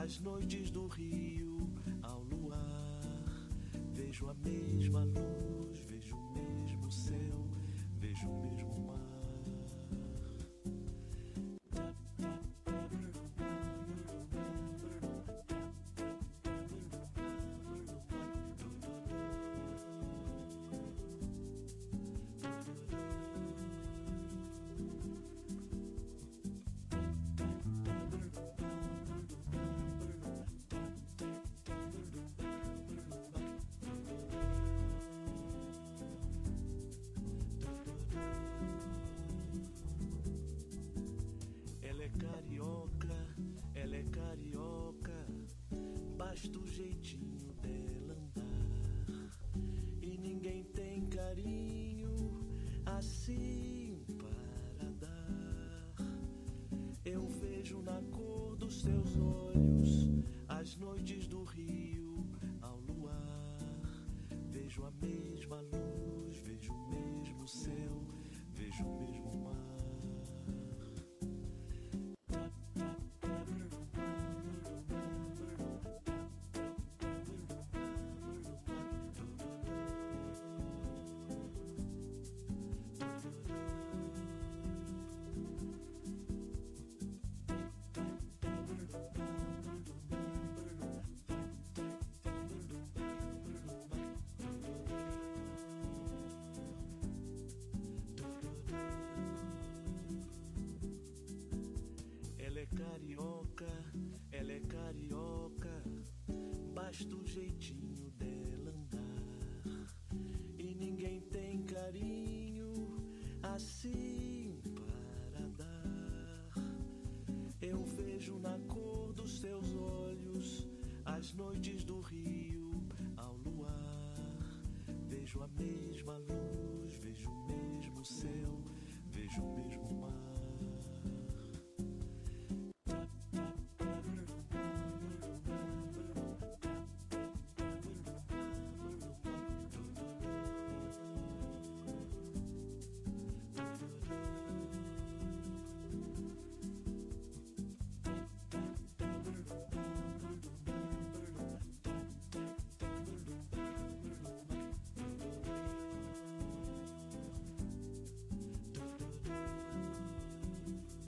As noites do rio ao luar, vejo a mesma luz, vejo o mesmo céu, vejo o mesmo mar. Ela é carioca, basta o jeitinho dela andar. E ninguém tem carinho assim para dar. Eu vejo na cor dos seus olhos as noites do rio ao luar. Vejo a mesma luz, vejo o mesmo céu, vejo o mesmo mar. Ela é carioca, basta o jeitinho dela andar. E ninguém tem carinho assim para dar. Eu vejo na cor dos seus olhos as noites do rio ao luar. Vejo a mesma luz, vejo o mesmo